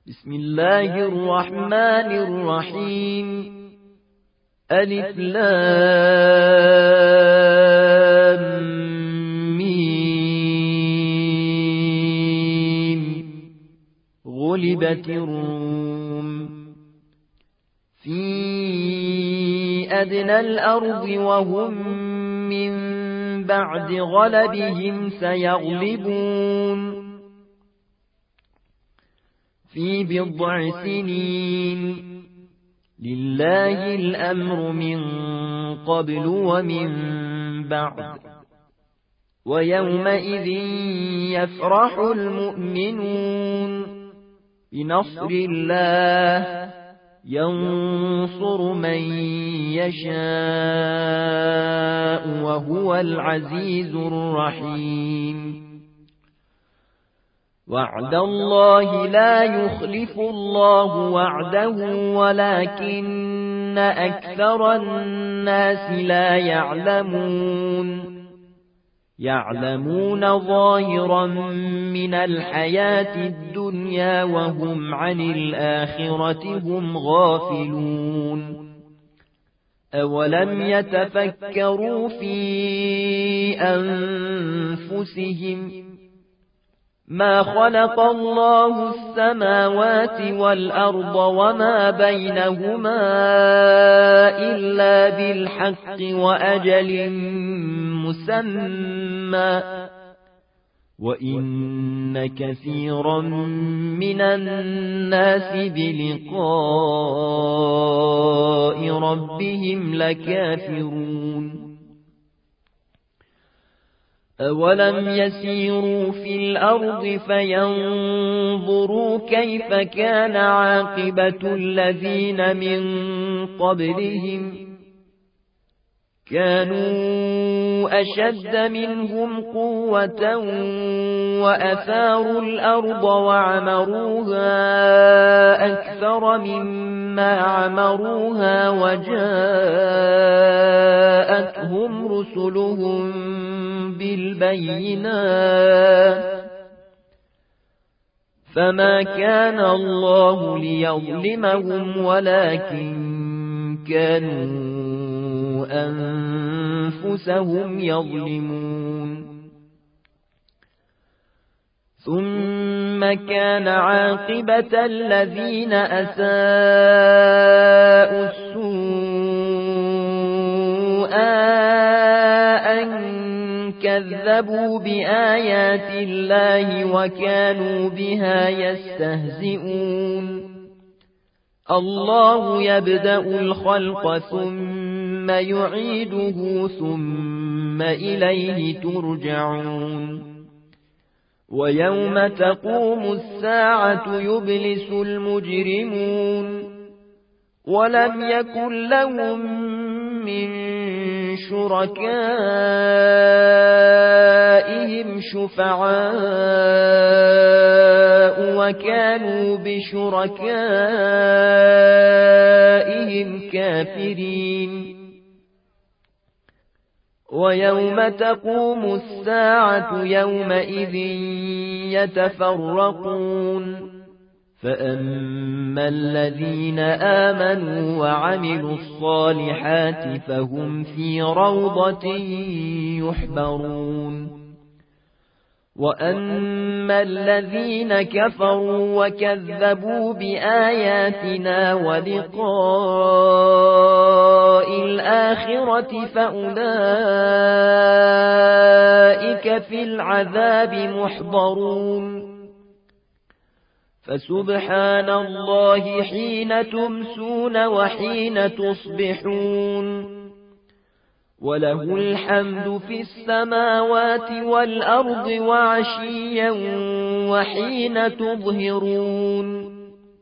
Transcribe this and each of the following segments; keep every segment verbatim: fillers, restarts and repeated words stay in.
بسم الله الرحمن الرحيم. ألف لام ميم. غلبت الروم في أدنى الأرض وهم من بعد غلبهم سيغلبون في بضع سنين. لله الأمر من قبل ومن بعد. ويومئذ يفرح المؤمنون بنصر الله ينصر من يشاء وهو العزيز الرحيم. وعد الله لا يخلف الله وعده ولكن أكثر الناس لا يعلمون. يعلمون ظاهرا من الحياة الدنيا وهم عن الآخرة هم غافلون. أولم يتفكروا في أنفسهم ما خلق الله السماوات والأرض وما بينهما إلا بالحق وأجل مسمى وإن كثيرا من الناس بلقاء ربهم لكافرون. أولم يسيروا في الأرض فينظروا كيف كان عاقبة الذين من قبلهم كانوا أشد منهم قوة وأثاروا الأرض وعمروها أكثر مما عمروها وجاءتهم رسلهم بالبينات فما كان الله ليظلمهم ولكن كانوا أنفسهم يظلمون. ثم كان عاقبة الذين أساءوا السوء أن كذبوا بآيات الله وكانوا بها يستهزئون. الله يبدأ الخلق ثم يعيده ثم إليه ترجعون. ويوم تقوم الساعة يبلس المجرمون ولم يكن لهم من شركائهم شفعاء وكانوا بشركائهم كافرين. ويوم تقوم الساعة يومئذ يتفرقون فأما الذين آمنوا وعملوا الصالحات فهم في روضة يحبرون. وأما الذين كفروا وكذبوا بآياتنا ولقاء الآخرة فأولئك في العذاب محضرون. فسبحان الله حين تمسون وحين تصبحون وله الحمد في السماوات والأرض وعشيا وحين تظهرون.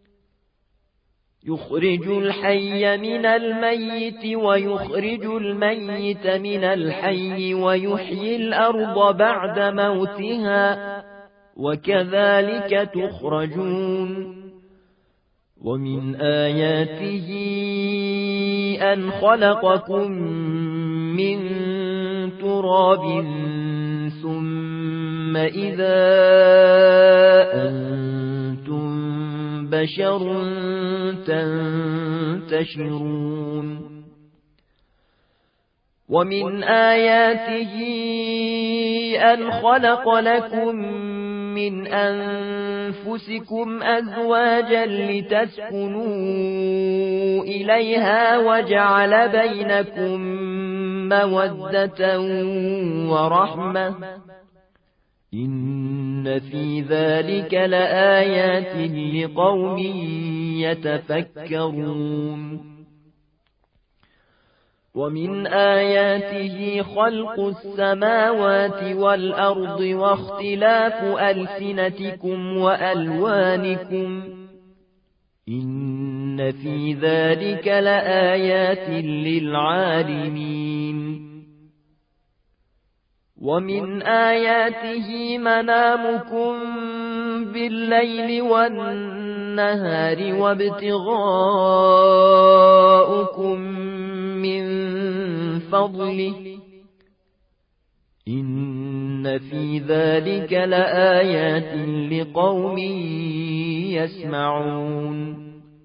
يخرج الحي من الميت ويخرج الميت من الحي ويحيي الأرض بعد موتها وكذلك تخرجون. ومن آياته أن خلقكم من تراب ثم إذا أنتم بشر تنتشرون ومن آياته أن خلق لكم من أنفسكم أزواجا لتسكنوا إليها وجعل بينكم مودة ورحمة إن في ذلك لآيات لقوم يتفكرون ومن آياته خلق السماوات والأرض واختلاف ألسنتكم وألوانكم إن في ذلك لآيات للعالمين ومن آياته منامكم بالليل والنهار وابتغاؤكم من فضله إن في ذلك لآيات لقوم يسمعون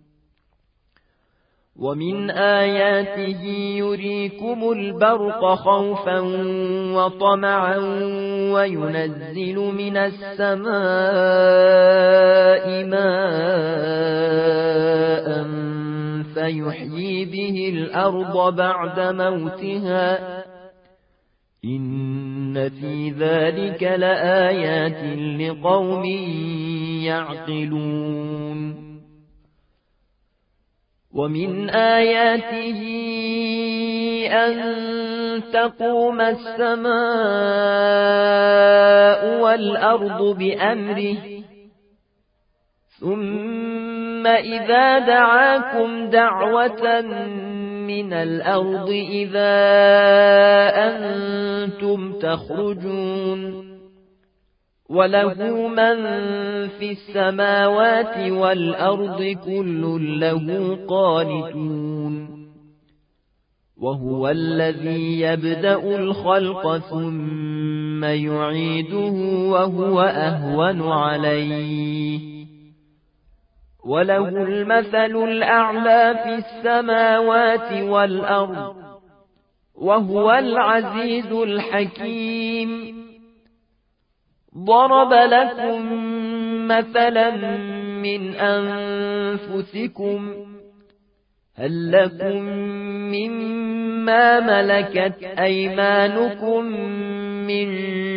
ومن آياته يريكم البرق خوفا وطمعا وينزل من السماء ماء فيحيي به الأرض بعد موتها إن في ذلك لآيات لقوم يعقلون ومن آياته أن تقوم السماء والأرض بأمره ثم إذا دعاكم دعوة من الأرض إذا أنتم تخرجون وله من في السماوات والأرض كل له قانتون وهو الذي يبدأ الخلق ثم يعيده وهو أهون عليه وله المثل الأعلى في السماوات والأرض وهو العزيز الحكيم ضرب لكم مثلا من أنفسكم هل لكم مما ملكت أيمانكم من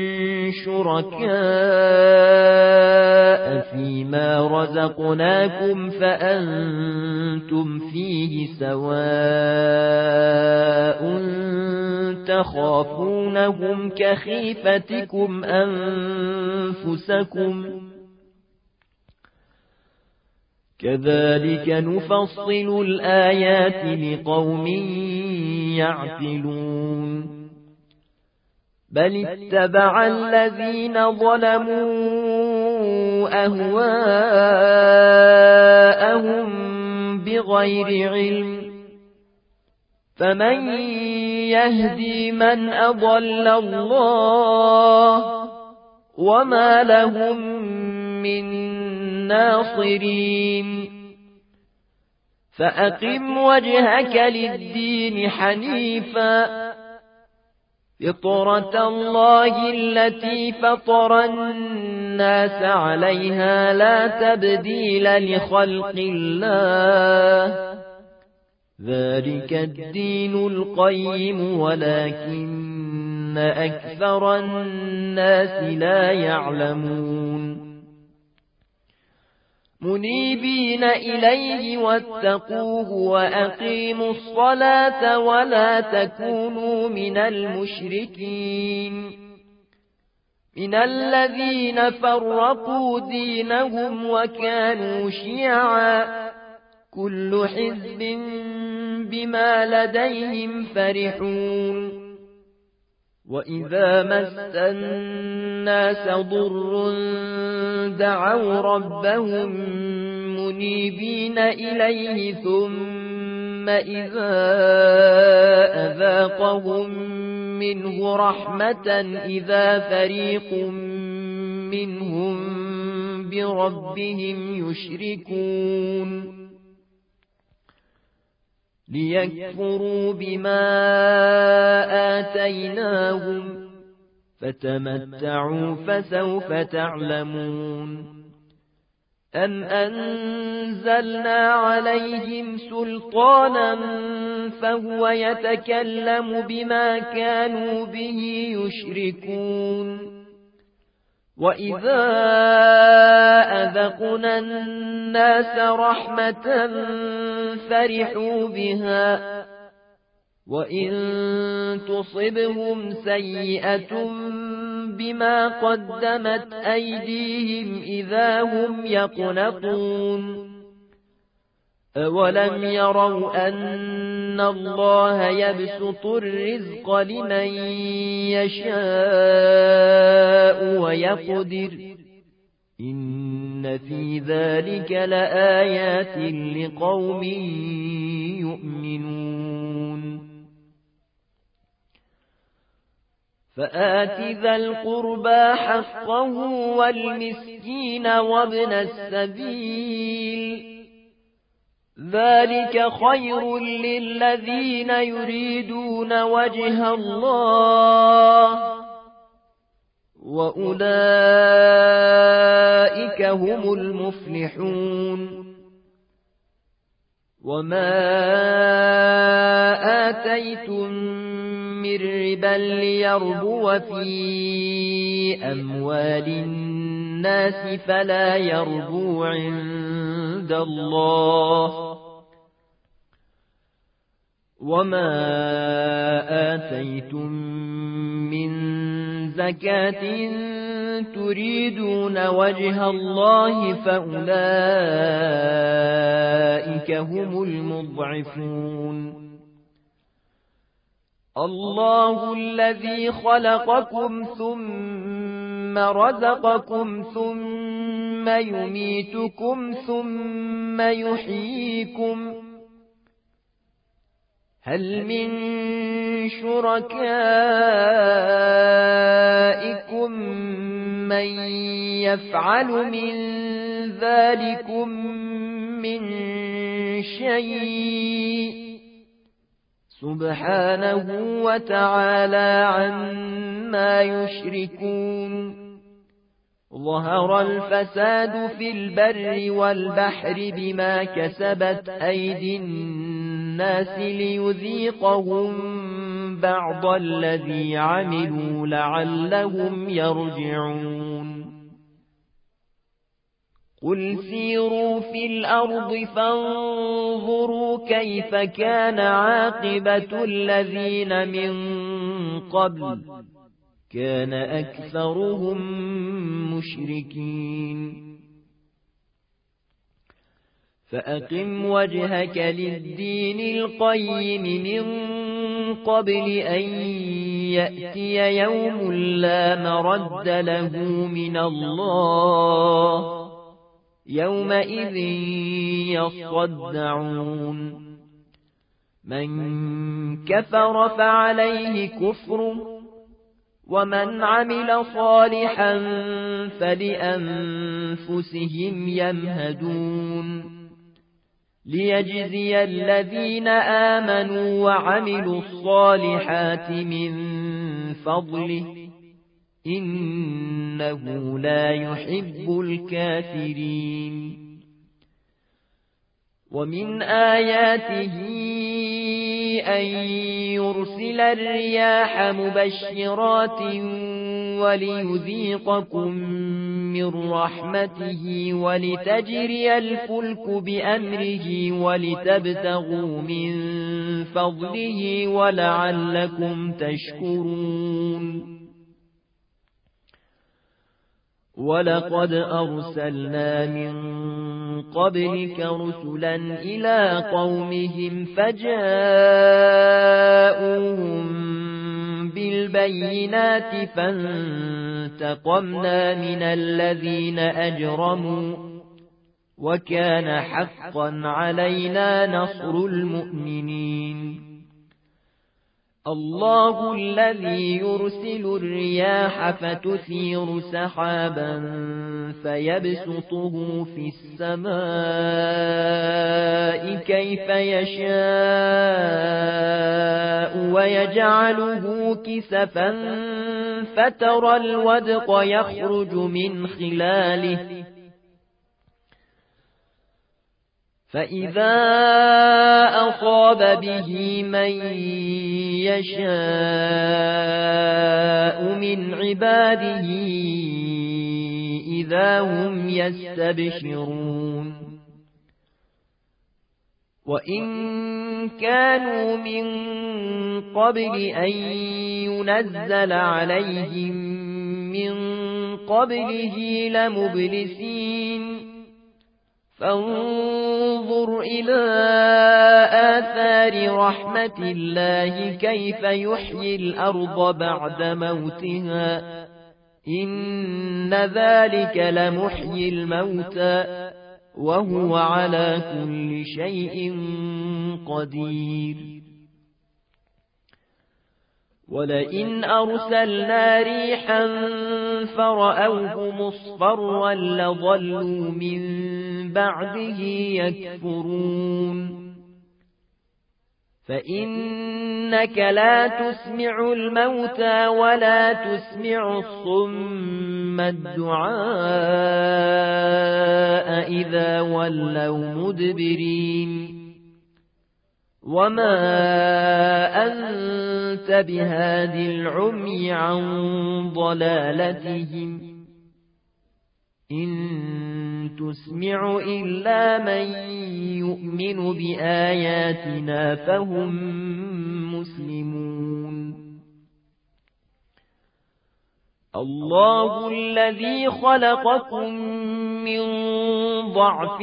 شركاء فيما رزقناكم فأنتم فيه سواء تخافونهم كخيفتكم أنفسكم كذلك نفصل الآيات لقوم يعقلون بل اتبع الذين ظلموا أهواءهم بغير علم فمن يهدي من أضل الله وما لهم من ناصرين فأقم وجهك للدين حنيفا فطرة الله التي فطر الناس عليها لا تبديل لخلق الله ذلك الدين القيم ولكن أكثر الناس لا يعلمون منيبين إليه واتقوه وأقيموا الصلاة ولا تكونوا من المشركين من الذين فرقوا دينهم وكانوا شيعا كل حزب بما لديهم فرحون وإذا مس الناس ضر دعوا ربهم منيبين إليه ثم إذا أذاقهم منه رحمة إذا فريق منهم بربهم يشركون ليكفروا بما آتيناهم فتمتعوا فسوف تعلمون أم أنزلنا عليهم سلطانا فهو يتكلم بما كانوا به يشركون وإذا أذقنا الناس رحمة فرحوا بها وإن تصبهم سيئة بما قدمت أيديهم إذا هم يقنطون أولم يروا أن الله يبسط الرزق لمن يشاء ويقدر إن في ذلك لآيات لقوم يؤمنون فآت ذا القربى حقه والمسكين وابن السبيل ذلك خير للذين يريدون وجه الله وأولئك هم المفلحون وما آتيتم من ربا ليربو في أموال الناس فلا يربو عند الله وما آتيتم من زكاة تريدون وجه الله فأولئك هم المضعفون الله الذي خلقكم ثم رزقكم ثم يميتكم ثم يحييكم هل من شركائكم من يفعل من ذلكم من شيء سبحانه وتعالى عما يشركون ظهر الفساد في البر والبحر بما كسبت أيدي الناس ليذيقهم بعض الذي عملوا لعلهم يرجعون قل سيروا في الأرض فانظروا كيف كان عاقبة الذين من قبل كان أكثرهم مشركين فأقم وجهك للدين القيم من قبل أن يأتي يوم لا مرد له من الله يومئذ يصدعون من كفر فعليه كفره ومن عمل صالحا فلأنفسهم يمهدون ليجزي الذين آمنوا وعملوا الصالحات من فضله إنه لا يحب الكافرين ومن آياته أن يرسل الرياح مبشرات وليذيقكم من رحمته ولتجري الفلك بأمره ولتبتغوا من فضله ولعلكم تشكرون ولقد أرسلنا من قبلك رسلا إلى قومهم فجاءوهم بالبينات فانتقمنا من الذين أجرموا وكان حقا علينا نصر المؤمنين الله الذي يرسل الرياح فتثير سحابا فيبسطه في السماء كيف يشاء ويجعله كسفا فترى الودق يخرج من خلاله فإذا أصاب به من يشاء من عباده إذا هم يستبشرون وإن كانوا من قبل أن ينزل عليهم من قبله لمبلسين فانظر إلى آثار رحمة الله كيف يحيي الأرض بعد موتها إن ذلك لمحيي الموتى وهو على كل شيء قدير ولئن أرسلنا ريحا فرأوه مصفرا لظلوا من بعده يكفرون فإنك لا تسمع الموتى ولا تسمع الصم الدعاء إذا ولوا مدبرين وما أنت بهاد العمي عن ضلالتهم إن تسمع إلا من يؤمن بآياتنا فهم مسلمون الله الذي خلقكم من ضعف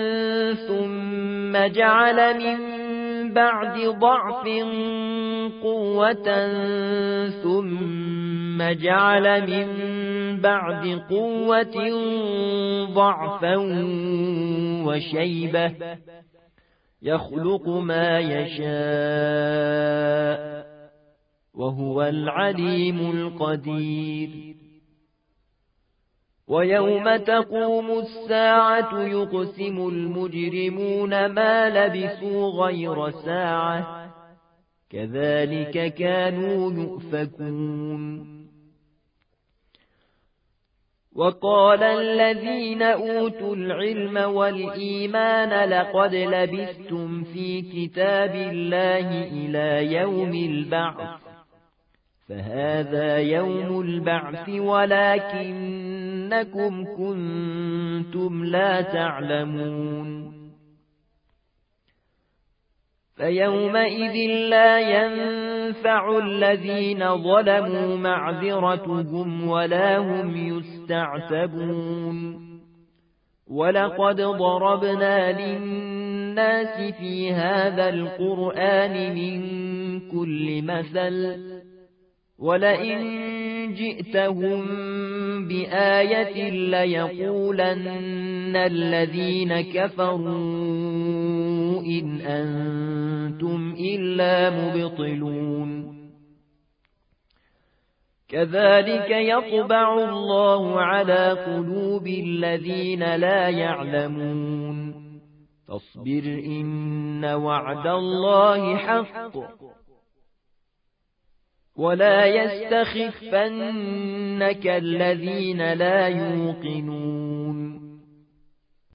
ثم جعل من بعد ضعف قوة ثم جعل من بعد قوة ضعفا وشيبة يخلق ما يشاء وهو العليم القدير ويوم تقوم الساعة يقسم المجرمون ما لبثوا غير ساعة كذلك كانوا يؤفكون وقال الذين أوتوا العلم والإيمان لقد لبثتم في كتاب الله إلى يوم البعث فهذا يوم البعث ولكنكم كنتم لا تعلمون فيومئذ لا ينفع الذين ظلموا معذرتهم ولا هم يستعتبون ولقد ضربنا للناس في هذا القرآن من كل مثل ولئن جئتهم بآية ليقولن الذين كفروا إن أنتم إلا مبطلون كذلك يطبع الله على قلوب الذين لا يعلمون فاصبر إن وعد الله حق ولا يستخفنك الذين لا يوقنون